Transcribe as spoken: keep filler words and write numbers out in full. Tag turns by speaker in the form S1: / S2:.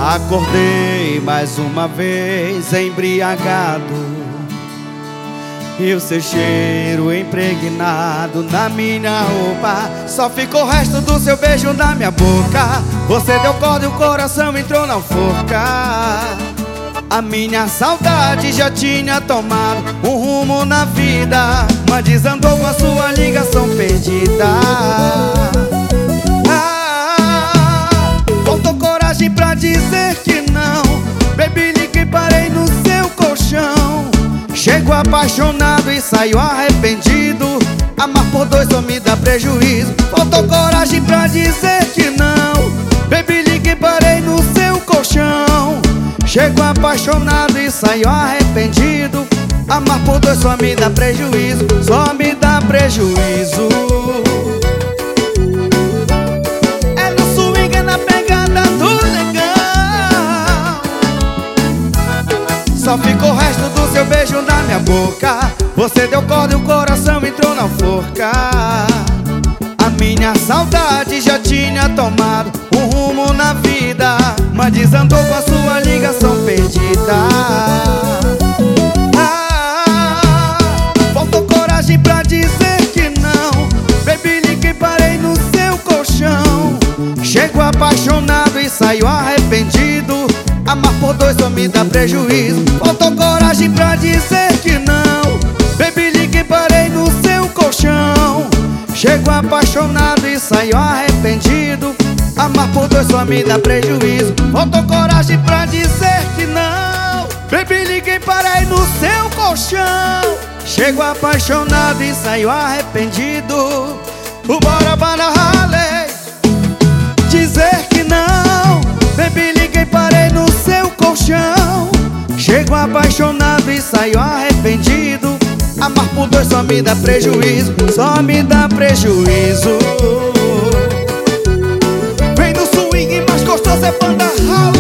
S1: Acordei mais uma vez embriagado, e o seu cheiro impregnado na minha roupa. Só ficou o resto do seu beijo na minha boca. Você deu corda e o coração entrou na forca. A minha saudade já tinha tomado um rumo na vida, mas desandou com a sua ligação perdida. Ah, faltou coragem pra dizer que não. Baby, liguei, parei no seu colchão. Chego apaixonado e saio arrependido. Amar por dois só me dá prejuízo. Faltou coragem pra dizer que não. Baby, liguei, parei no seu colchão. Chego apaixonado e saio arrependido. Amar por dois só me dá prejuízo. Só me dá prejuízo. É no swing, é na pegada do legal. Só ficou o resto do seu beijo na minha boca. Você deu corda e o coração entrou na forca. A minha saudade já tinha tomado um rumo na vida, mas desandou com a sua ligação perdida. Ah, faltou coragem pra dizer que não. Baby, liguei, parei no seu colchão. Chego apaixonado e saio arrependido. Amar por dois só me dá prejuízo. Faltou coragem pra dizer que não. Baby, liguei, parei no seu colchão. Chego apaixonado e saio arrependido. Amar por dois só me dá prejuízo. Faltou coragem pra dizer que não. Baby, liguei, parei no seu colchão. Chego apaixonado e saio arrependido. Bora para Harley dizer que não. Baby, liguei, parei no seu colchão. Chego apaixonado e saio arrependido. Amar por dois só me dá prejuízo. Só me dá prejuízo. Vem no swing, mais gostoso é banda Harley.